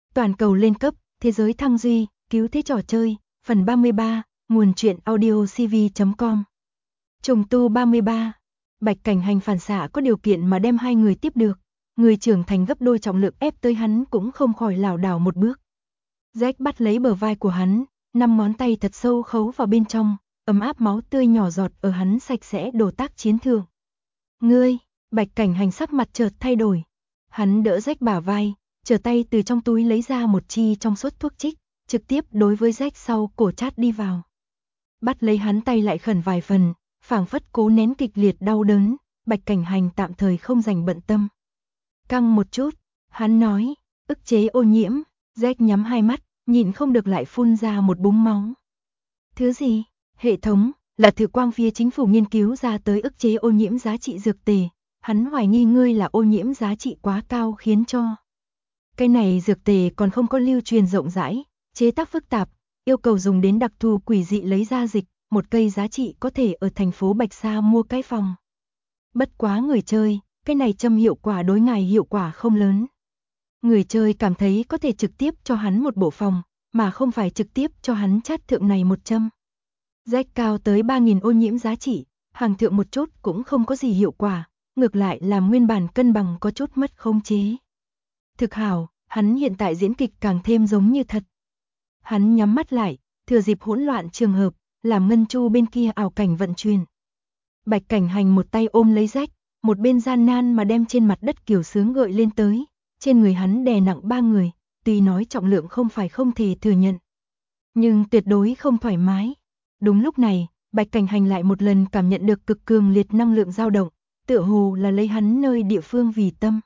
Toàn cầu lên cấp, thế giới thăng duy, cứu thế trò chơi, phần 33, nguồn truyện audio cv.com. Trùng tu 33. Bạch Cảnh Hành phản xạ có điều kiện mà đem hai người tiếp được, người trưởng thành gấp đôi trọng lượng ép tới hắn cũng không khỏi lảo đảo một bước. Jack bắt lấy bờ vai của hắn, 5 ngón tay thật sâu khấu vào bên trong, ấm áp máu tươi nhỏ giọt ở hắn sạch sẽ đồ tác chiến thương. Ngươi, Bạch Cảnh Hành sắc mặt chợt thay đổi. Hắn đỡ Jack bả vai, trở tay từ trong túi lấy ra một chi trong suốt thuốc trích, trực tiếp đối với Jack sau cổ chát đi vào. Bắt lấy hắn tay lại khẩn vài phần, phảng phất cố nén kịch liệt đau đớn, Bạch Cảnh Hành tạm thời không dành bận tâm. Căng một chút, hắn nói, ức chế ô nhiễm. Jack nhắm hai mắt, nhịn không được lại phun ra một búng máu. Thứ gì? Hệ thống, là thử quang phía chính phủ nghiên cứu ra tới ức chế ô nhiễm giá trị dược tề. Hắn hoài nghi ngươi là ô nhiễm giá trị quá cao khiến cho. Cái này dược tề còn không có lưu truyền rộng rãi, chế tác phức tạp, yêu cầu dùng đến đặc thù quỷ dị lấy ra dịch, một cây giá trị có thể ở thành phố Bạch Sa mua cái phòng. Bất quá người chơi, cái này châm hiệu quả đối ngài hiệu quả không lớn. Người chơi cảm thấy có thể trực tiếp cho hắn một bộ phòng, mà không phải trực tiếp cho hắn chát thượng này một châm. Jack cao tới 3.000 ô nhiễm giá trị, hàng thượng một chút cũng không có gì hiệu quả, ngược lại làm nguyên bản cân bằng có chút mất khống chế. Thực hảo, hắn hiện tại diễn kịch càng thêm giống như thật. Hắn nhắm mắt lại, thừa dịp hỗn loạn trường hợp, làm ngân chu bên kia ảo cảnh vận chuyển. Bạch Cảnh Hành một tay ôm lấy Jack, một bên gian nan mà đem trên mặt đất kiều sướng gợi lên tới. Trên người hắn đè nặng 3 người, tuy nói trọng lượng không phải không thể thừa nhận, nhưng tuyệt đối không thoải mái. Đúng lúc này, Bạch Cảnh Hành lại một lần cảm nhận được cực cường liệt năng lượng dao động, tựa hồ là lấy hắn nơi địa phương vì tâm.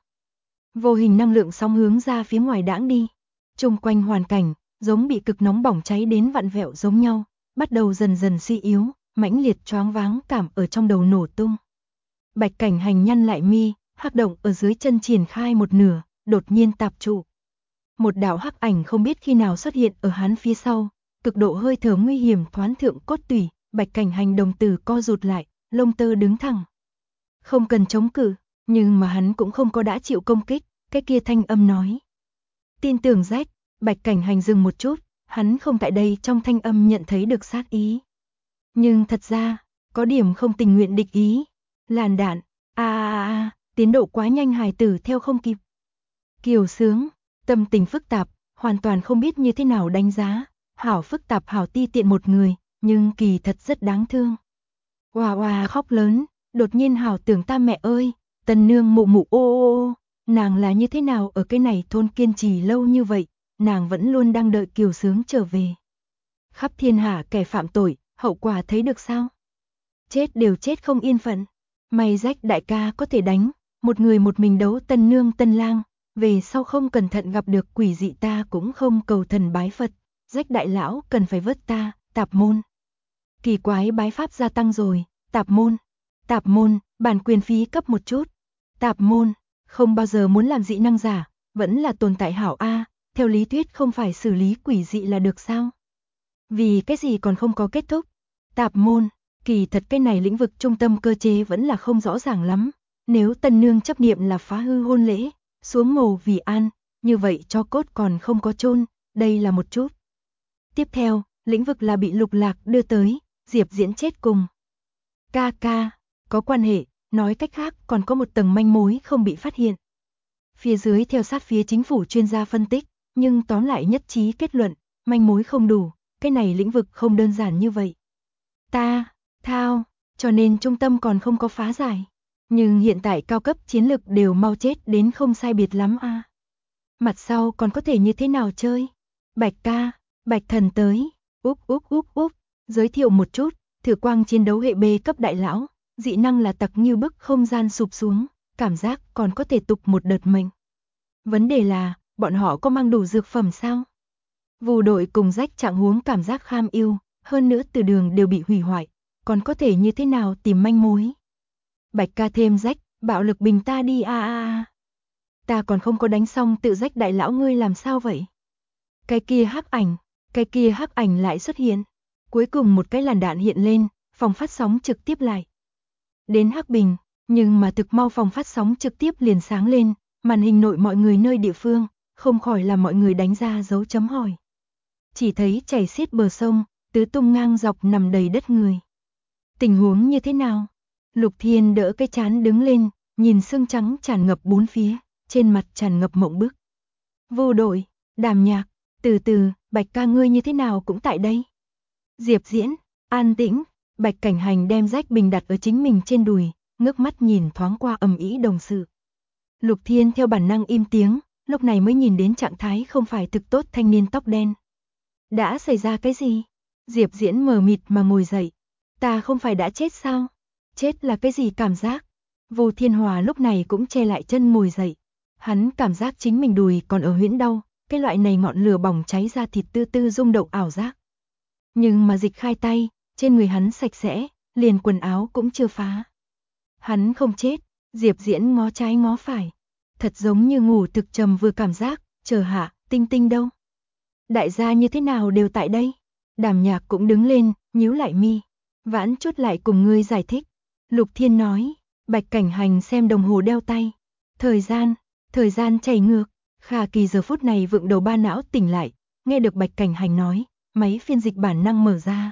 Vô hình năng lượng sóng hướng ra phía ngoài đãng đi. Chung quanh hoàn cảnh, giống bị cực nóng bỏng cháy đến vặn vẹo giống nhau, bắt đầu dần dần suy yếu, mãnh liệt choáng váng cảm ở trong đầu nổ tung. Bạch Cảnh Hành nhăn lại mi, hắc động ở dưới chân triển khai một nửa, đột nhiên tạp trụ. Một đạo hắc ảnh không biết khi nào xuất hiện ở hắn phía sau, cực độ hơi thở nguy hiểm thoán thượng cốt tủy, Bạch Cảnh Hành đồng tử co rụt lại, lông tơ đứng thẳng. Không cần chống cự, nhưng mà hắn cũng không có đã chịu công kích, cái kia thanh âm nói. Tin tưởng Jack. Bạch Cảnh Hành dừng một chút, hắn không tại đây trong thanh âm nhận thấy được sát ý. Nhưng thật ra, có điểm không tình nguyện địch ý. Làn đạn, tiến độ quá nhanh hài tử theo không kịp. Kiều sướng, tâm tình phức tạp, hoàn toàn không biết như thế nào đánh giá, hảo phức tạp hảo ti tiện một người, nhưng kỳ thật rất đáng thương. Oà oà khóc lớn, đột nhiên hảo tưởng ta mẹ ơi, Tân nương mụ mụ ô, nàng là như thế nào ở cái này thôn kiên trì lâu như vậy, nàng vẫn luôn đang đợi Kiều sướng trở về. Khắp thiên hạ kẻ phạm tội, hậu quả thấy được sao? Chết đều chết không yên phận. May Jack đại ca có thể đánh, một người một mình đấu Tân nương Tân lang, về sau không cẩn thận gặp được quỷ dị ta cũng không cầu thần bái Phật, Jack đại lão cần phải vớt ta, tạp môn. Kỳ quái bái pháp gia tăng rồi, tạp môn, bản quyền phí cấp một chút. Tạp môn, không bao giờ muốn làm dị năng giả, vẫn là tồn tại hảo a, theo lý thuyết không phải xử lý quỷ dị là được sao? Vì cái gì còn không có kết thúc? Tạp môn, kỳ thật cái này lĩnh vực trung tâm cơ chế vẫn là không rõ ràng lắm, nếu Tân nương chấp niệm là phá hư hôn lễ, xuống mồ vì an, như vậy cho cốt còn không có chôn, đây là một chút. Tiếp theo, lĩnh vực là bị Lục Lạc đưa tới, Diệp Diễn chết cùng. Ca, có quan hệ, nói cách khác còn có một tầng manh mối không bị phát hiện. Phía dưới theo sát phía chính phủ chuyên gia phân tích, nhưng tóm lại nhất trí kết luận, manh mối không đủ, cái này lĩnh vực không đơn giản như vậy. Cho nên trung tâm còn không có phá giải. Nhưng hiện tại cao cấp chiến lực đều mau chết đến không sai biệt lắm a. Mặt sau còn có thể như thế nào chơi? Bạch thần tới, úp, giới thiệu một chút, thử quang chiến đấu hệ B cấp đại lão, dị năng là tặc như bức không gian sụp xuống, cảm giác còn có thể tục một đợt mệnh. Vấn đề là, bọn họ có mang đủ dược phẩm sao? Vù đội cùng Jack trạng huống cảm giác kham yêu, hơn nữa từ đường đều bị hủy hoại, còn có thể như thế nào tìm manh mối? Bạch ca thêm Jack, bạo lực bình ta đi Ta còn không có đánh xong tự Jack đại lão ngươi làm sao vậy? Cái kia hắc ảnh lại xuất hiện. Cuối cùng một cái làn đạn hiện lên, phòng phát sóng trực tiếp lại. Đến hắc bình, nhưng mà thực mau phòng phát sóng trực tiếp liền sáng lên, màn hình nội mọi người nơi địa phương, không khỏi làm mọi người đánh ra dấu chấm hỏi. Chỉ thấy chảy xiết bờ sông, tứ tung ngang dọc nằm đầy đất người. Tình huống như thế nào? Lục Thiên đỡ cái trán đứng lên, nhìn sương trắng tràn ngập bốn phía, trên mặt tràn ngập mộng bức. Vô đội, Đàm Nhạc, từ từ, Bạch ca ngươi như thế nào cũng tại đây. Diệp Diễn, an tĩnh, Bạch Cảnh Hành đem rách bình đặt ở chính mình trên đùi, ngước mắt nhìn thoáng qua ầm ĩ đồng sự. Lục Thiên theo bản năng im tiếng, lúc này mới nhìn đến trạng thái không phải thực tốt thanh niên tóc đen. Đã xảy ra cái gì? Diệp Diễn mờ mịt mà ngồi dậy. Ta không phải đã chết sao? Chết là cái gì cảm giác? Vô Thiên Hòa lúc này cũng che lại chân ngồi dậy. Hắn cảm giác chính mình đùi còn ở huyễn đau, cái loại này ngọn lửa bỏng cháy ra thịt tư tư rung động ảo giác. Nhưng mà Dịch Khai tay, trên người hắn sạch sẽ, liền quần áo cũng chưa phá. Hắn không chết, Diệp Diễn ngó trái ngó phải. Thật giống như ngủ thực trầm vừa cảm giác, chờ hạ, Tinh Tinh đâu? Đại gia như thế nào đều tại đây? Đàm Nhạc cũng đứng lên, nhíu lại mi. Vãn chút lại cùng ngươi giải thích. Lục Thiên nói, Bạch Cảnh Hành xem đồng hồ đeo tay. Thời gian chảy ngược. Kha Kỳ giờ phút này vựng đầu ba não tỉnh lại, nghe được Bạch Cảnh Hành nói, máy phiên dịch bản năng mở ra.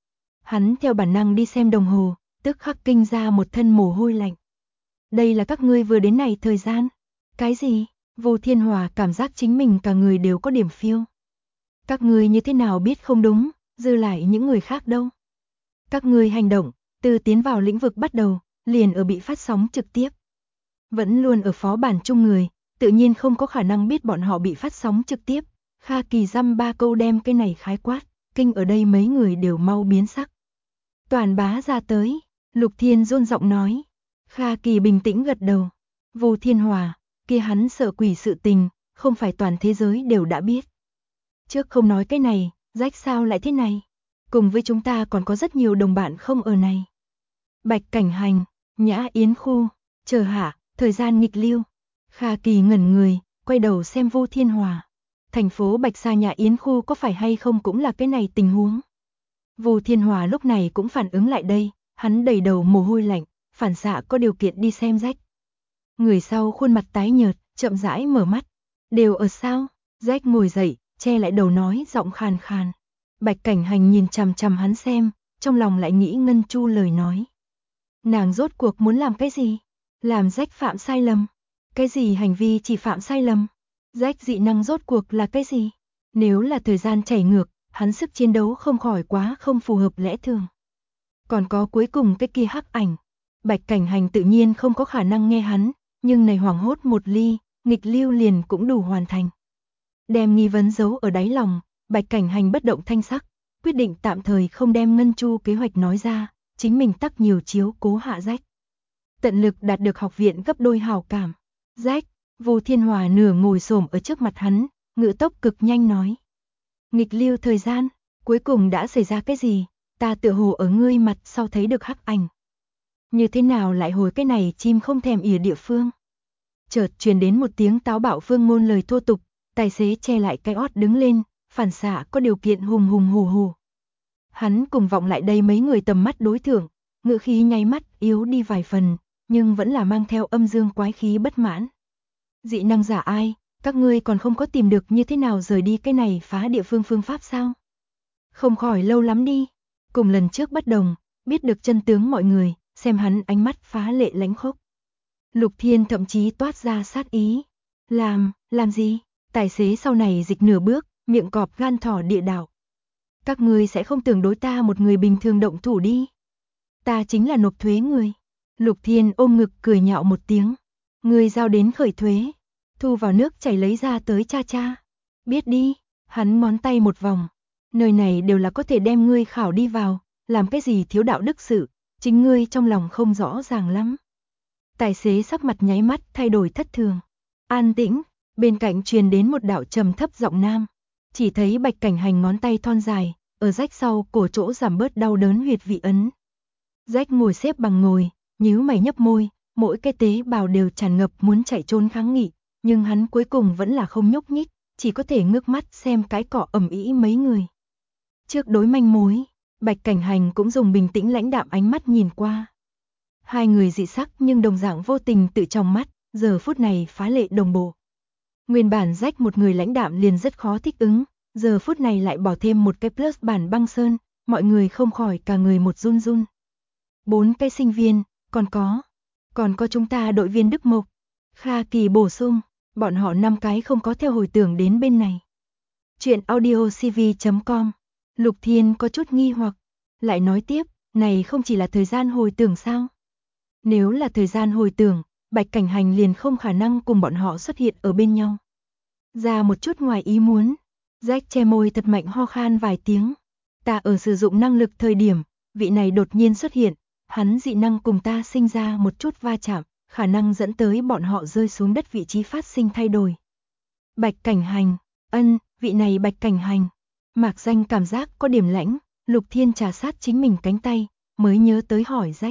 Hắn theo bản năng đi xem đồng hồ, tức khắc kinh ra một thân mồ hôi lạnh. Đây là các ngươi vừa đến này thời gian. Cái gì? Vô Thiên Hòa cảm giác chính mình cả người đều có điểm phiêu. Các ngươi như thế nào biết không đúng, dư lại những người khác đâu? Các ngươi hành động, từ tiến vào lĩnh vực bắt đầu, liền ở bị phát sóng trực tiếp. Vẫn luôn ở phó bản chung người, tự nhiên không có khả năng biết bọn họ bị phát sóng trực tiếp. Kha Kỳ dăm ba câu đem cái này khái quát, kinh ở đây mấy người đều mau biến sắc. Toàn bá ra tới, Lục Thiên run giọng nói. Kha Kỳ bình tĩnh gật đầu. Vô Thiên Hòa, kia hắn sợ quỷ sự tình, không phải toàn thế giới đều đã biết. Trước không nói cái này, rách sao lại thế này? Cùng với chúng ta còn có rất nhiều đồng bạn không ở này. Bạch Cảnh Hành, Nhã Yến Khu, chờ hạ, thời gian nghịch lưu. Kha Kỳ ngẩn người, quay đầu xem Vô Thiên Hòa. Thành phố Bạch Sa Nhã Yến Khu có phải hay không cũng là cái này tình huống. Vô Thiên Hòa lúc này cũng phản ứng lại đây, hắn đầy đầu mồ hôi lạnh, phản xạ có điều kiện đi xem rách. Người sau khuôn mặt tái nhợt, chậm rãi mở mắt. Đều ở sao? Rách ngồi dậy, che lại đầu nói giọng khàn khàn. Bạch Cảnh Hành nhìn chằm chằm hắn xem, trong lòng lại nghĩ Ngân Chu lời nói. Nàng rốt cuộc muốn làm cái gì? Làm rách phạm sai lầm. Cái gì hành vi chỉ phạm sai lầm? Rách dị năng rốt cuộc là cái gì? Nếu là thời gian chảy ngược, hắn sức chiến đấu không khỏi quá không phù hợp lẽ thường. Còn có cuối cùng cái kia hắc ảnh. Bạch Cảnh Hành tự nhiên không có khả năng nghe hắn, nhưng này hoảng hốt một ly, nghịch lưu liền cũng đủ hoàn thành. Đem nghi vấn giấu ở đáy lòng, Bạch Cảnh Hành bất động thanh sắc, quyết định tạm thời không đem Ngân Chu kế hoạch nói ra, chính mình tắc nhiều chiếu cố hạ rách. Tận lực đạt được học viện gấp đôi hào cảm. Rách, Vô Thiên Hòa nửa ngồi xổm ở trước mặt hắn, ngữ tốc cực nhanh nói. Nghịch lưu thời gian, cuối cùng đã xảy ra cái gì? Ta tựa hồ ở ngươi mặt sau thấy được hắc ảnh. Như thế nào lại hồi cái này chim không thèm ỉa địa phương? Chợt truyền đến một tiếng táo bạo phương ngôn lời thô tục, tài xế che lại cái ót đứng lên, phản xạ có điều kiện hùng hùng hù hù. Hắn cùng vọng lại đây mấy người tầm mắt đối thượng, ngữ khí nháy mắt yếu đi vài phần, nhưng vẫn là mang theo âm dương quái khí bất mãn. Dị năng giả ai, các ngươi còn không có tìm được như thế nào rời đi cái này phá địa phương phương pháp sao? Không khỏi lâu lắm đi. Cùng lần trước bất đồng, biết được chân tướng mọi người, xem hắn ánh mắt phá lệ lãnh khốc. Lục Thiên thậm chí toát ra sát ý. Làm gì? Tài xế sau này dịch nửa bước, miệng cọp gan thỏ địa đạo. Các ngươi sẽ không tưởng đối ta một người bình thường động thủ đi. Ta chính là nộp thuế người. Lục Thiên ôm ngực cười nhạo một tiếng. Ngươi giao đến khởi thuế, thu vào nước chảy lấy ra tới cha cha. Biết đi, hắn ngón tay một vòng. Nơi này đều là có thể đem ngươi khảo đi vào, làm cái gì thiếu đạo đức sự, chính ngươi trong lòng không rõ ràng lắm. Tài xế sắc mặt nháy mắt thay đổi thất thường. An tĩnh, bên cạnh truyền đến một đạo trầm thấp giọng nam. Chỉ thấy Bạch Cảnh Hành ngón tay thon dài, ở rách sau cổ chỗ giảm bớt đau đớn huyệt vị ấn. Rách ngồi xếp bằng ngồi, nhíu mày nhấp môi, mỗi cái tế bào đều tràn ngập muốn chạy trốn kháng nghị, nhưng hắn cuối cùng vẫn là không nhúc nhích, chỉ có thể ngước mắt xem cái cỏ ầm ĩ mấy người. Trước đối manh mối, Bạch Cảnh Hành cũng dùng bình tĩnh lãnh đạm ánh mắt nhìn qua. Hai người dị sắc nhưng đồng dạng vô tình tự trong mắt, giờ phút này phá lệ đồng bộ. Nguyên bản Jack một người lãnh đạm liền rất khó thích ứng, giờ phút này lại bỏ thêm một cái plus bản băng sơn, mọi người không khỏi cả người một run run. 4 cái sinh viên, còn có chúng ta đội viên Đức Mộc. Kha Kỳ bổ sung, bọn họ 5 cái không có theo hồi tưởng đến bên này. Chuyện audiocv.com. Lục Thiên có chút nghi hoặc, lại nói tiếp, này không chỉ là thời gian hồi tưởng sao? Nếu là thời gian hồi tưởng, Bạch Cảnh Hành liền không khả năng cùng bọn họ xuất hiện ở bên nhau. Ra một chút ngoài ý muốn, Jack che môi thật mạnh ho khan vài tiếng. Ta ở sử dụng năng lực thời điểm, vị này đột nhiên xuất hiện, hắn dị năng cùng ta sinh ra một chút va chạm, khả năng dẫn tới bọn họ rơi xuống đất vị trí phát sinh thay đổi. Bạch Cảnh Hành, vị này Bạch Cảnh Hành. Mạc Danh cảm giác có điểm lãnh, Lục Thiên trà sát chính mình cánh tay, mới nhớ tới hỏi Jack.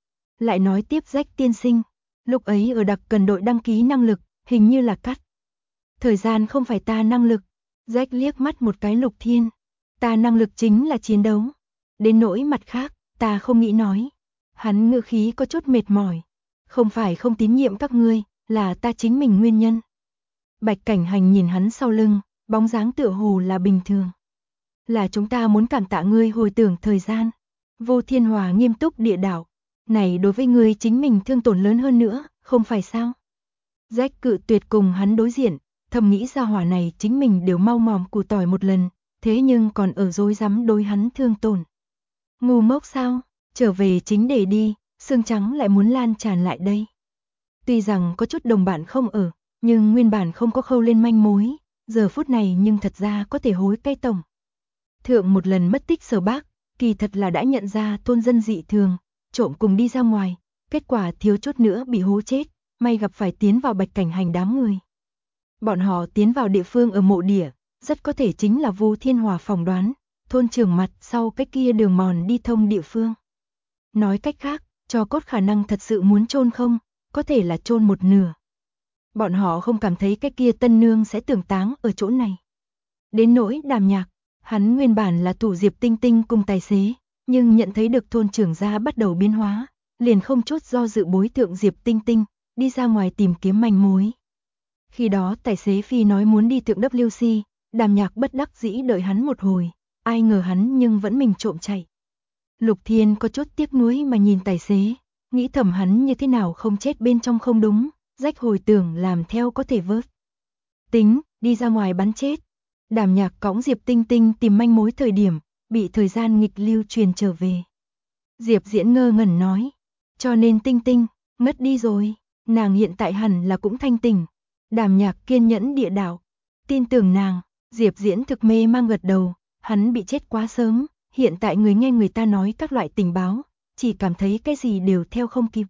Lại nói tiếp Jack tiên sinh, lúc ấy ở đặc cần đội đăng ký năng lực, hình như là cắt. Thời gian không phải ta năng lực. Jack liếc mắt một cái Lục Thiên. Ta năng lực chính là chiến đấu. Đến nỗi mặt khác, ta không nghĩ nói. Hắn ngữ khí có chút mệt mỏi. Không phải không tín nhiệm các ngươi, là ta chính mình nguyên nhân. Bạch Cảnh Hành nhìn hắn sau lưng, bóng dáng tựa hồ là bình thường. Là chúng ta muốn cảm tạ ngươi hồi tưởng thời gian. Vô Thiên Hòa nghiêm túc địa đạo. Này đối với ngươi chính mình thương tổn lớn hơn nữa, không phải sao? Jack cự tuyệt cùng hắn đối diện, thầm nghĩ ra hỏa này chính mình đều mau mòm củ tỏi một lần, thế nhưng còn ở dối rắm đối hắn thương tổn. Ngu ngốc sao? Trở về chính đề đi, xương trắng lại muốn lan tràn lại đây. Tuy rằng có chút đồng bạn không ở, nhưng nguyên bản không có khâu lên manh mối, giờ phút này nhưng thật ra có thể hối cay tổng. Thượng một lần mất tích Sở Bác, kỳ thật là đã nhận ra thôn dân dị thường, trộm cùng đi ra ngoài, kết quả thiếu chút nữa bị hố chết, may gặp phải tiến vào Bạch Cảnh Hành đám người. Bọn họ tiến vào địa phương ở mộ địa, rất có thể chính là Vô Thiên Hòa phỏng đoán, thôn trưởng mặt sau cái kia đường mòn đi thông địa phương. Nói cách khác, tro cốt khả năng thật sự muốn chôn không, có thể là chôn một nửa. Bọn họ không cảm thấy cái kia tân nương sẽ tưởng táng ở chỗ này. Đến nỗi Đàm Nhạc, hắn nguyên bản là thủ Diệp Tinh Tinh cùng tài xế, nhưng nhận thấy được thôn trưởng gia bắt đầu biến hóa, liền không chút do dự bối thượng Diệp Tinh Tinh, đi ra ngoài tìm kiếm manh mối. Khi đó tài xế phi nói muốn đi thượng WC, Đàm Nhạc bất đắc dĩ đợi hắn một hồi, ai ngờ hắn nhưng vẫn mình trộm chạy. Lục Thiên có chút tiếc nuối mà nhìn tài xế, nghĩ thầm hắn như thế nào không chết bên trong không đúng, Jack hồi tưởng làm theo có thể vớt. Tính, đi ra ngoài bắn chết. Đàm Nhạc cõng Diệp Tinh Tinh tìm manh mối thời điểm, bị thời gian nghịch lưu truyền trở về. Diệp Diễn ngơ ngẩn nói, cho nên Tinh Tinh, ngất đi rồi, nàng hiện tại hẳn là cũng thanh tỉnh. Đàm Nhạc kiên nhẫn địa đạo, tin tưởng nàng, Diệp Diễn thực mê mang gật đầu, hắn bị chết quá sớm, hiện tại người nghe người ta nói các loại tình báo, chỉ cảm thấy cái gì đều theo không kịp.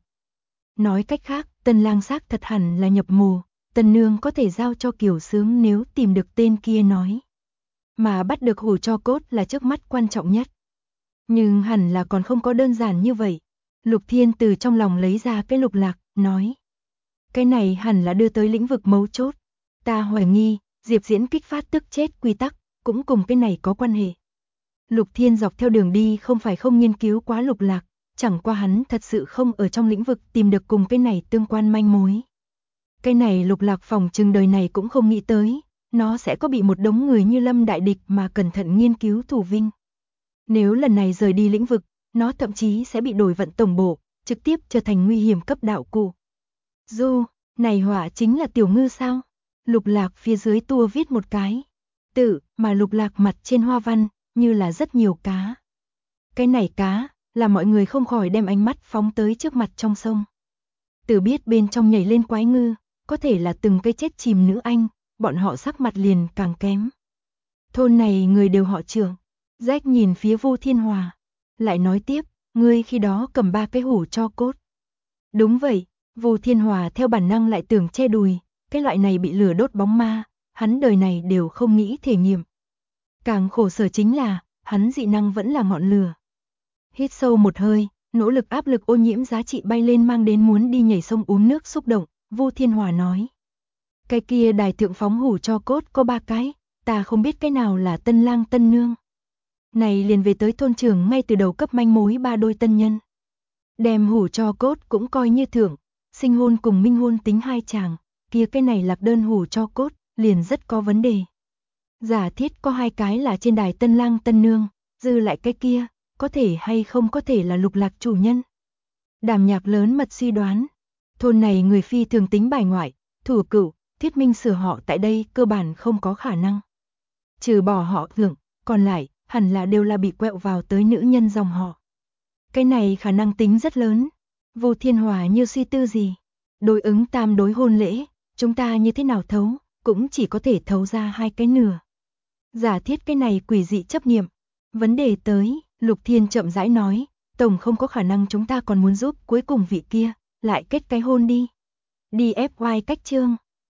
Nói cách khác, Tân Lang xác thật hẳn là nhập mù, Tân Nương có thể giao cho Kiều Sướng nếu tìm được tên kia nói. Mà bắt được hủ cho cốt là trước mắt quan trọng nhất. Nhưng hẳn là còn không có đơn giản như vậy. Lục Thiên từ trong lòng lấy ra cái lục lạc, nói. Cái này hẳn là đưa tới lĩnh vực mấu chốt. Ta hoài nghi, Diệp Diễn kích phát tức chết quy tắc, cũng cùng cái này có quan hệ. Lục Thiên dọc theo đường đi không phải không nghiên cứu quá lục lạc, chẳng qua hắn thật sự không ở trong lĩnh vực tìm được cùng cái này tương quan manh mối. Cái này lục lạc phòng trừng đời này cũng không nghĩ tới, nó sẽ có bị một đống người như Lâm đại địch mà cẩn thận nghiên cứu thủ vinh. Nếu lần này rời đi lĩnh vực, nó thậm chí sẽ bị đổi vận tổng bộ, trực tiếp trở thành nguy hiểm cấp đạo cụ. Du, này họa chính là tiểu ngư sao? Lục lạc phía dưới tua viết một cái. Tự, mà lục lạc mặt trên hoa văn, như là rất nhiều cá. Cái này cá, là mọi người không khỏi đem ánh mắt phóng tới trước mặt trong sông. Từ biết bên trong nhảy lên quái ngư, có thể là từng cây chết chìm nữ anh, bọn họ sắc mặt liền càng kém. Thôn này người đều họ Trưởng. Jack nhìn phía Vô Thiên Hòa, lại nói tiếp, ngươi khi đó cầm 3 cái hủ cho cốt. Đúng vậy, Vô Thiên Hòa theo bản năng lại tưởng che đùi, cái loại này bị lửa đốt bóng ma, hắn đời này đều không nghĩ thể nghiệm. Càng khổ sở chính là, hắn dị năng vẫn là ngọn lửa. Hít sâu một hơi, nỗ lực áp lực ô nhiễm giá trị bay lên mang đến muốn đi nhảy sông uống nước xúc động, Vô Thiên Hòa nói. Cái kia đài thượng phóng hủ cho cốt có 3 cái, ta không biết cái nào là Tân Lang Tân Nương. Này liền về tới thôn trưởng ngay từ đầu cấp manh mối 3 đôi tân nhân. Đem hủ cho cốt cũng coi như thưởng, sinh hôn cùng minh hôn tính 2 chàng, kia cái này lạc đơn hủ cho cốt, liền rất có vấn đề. Giả thiết có 2 cái là trên đài tân lang tân nương, dư lại cái kia, có thể hay không có thể là Lục Lạc chủ nhân. Đàm Nhạc lớn mật suy đoán, thôn này người phi thường tính bài ngoại, thủ cửu, Thiết Minh sửa họ tại đây cơ bản không có khả năng. Trừ bỏ họ Thượng, còn lại, hẳn là đều là bị quẹo vào tới nữ nhân dòng họ. Cái này khả năng tính rất lớn. Vô Thiên Hòa như suy tư gì. Đối ứng tam đối hôn lễ, chúng ta như thế nào thấu, cũng chỉ có thể thấu ra 2 cái nửa. Giả thiết cái này quỷ dị chấp niệm. Vấn đề tới, Lục Thiên chậm rãi nói, tổng không có khả năng chúng ta còn muốn giúp cuối cùng vị kia, lại kết cái hôn đi. Đi FY cách chương.